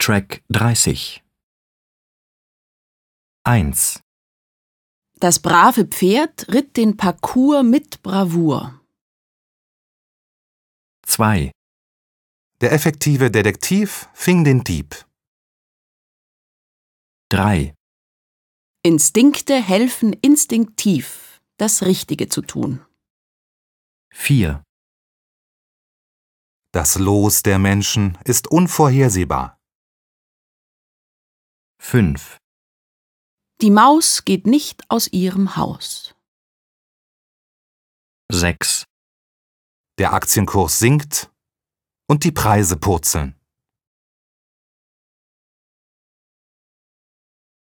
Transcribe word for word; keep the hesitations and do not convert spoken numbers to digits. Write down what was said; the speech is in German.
Track dreißig. eins. Das brave Pferd ritt den Parcours mit Bravour. zwei. Der effektive Detektiv fing den Dieb. drei. Instinkte helfen instinktiv, das Richtige zu tun. vier. Das Los der Menschen ist unvorhersehbar. fünf. Die Maus geht nicht aus ihrem Haus. sechs. Der Aktienkurs sinkt und die Preise purzeln.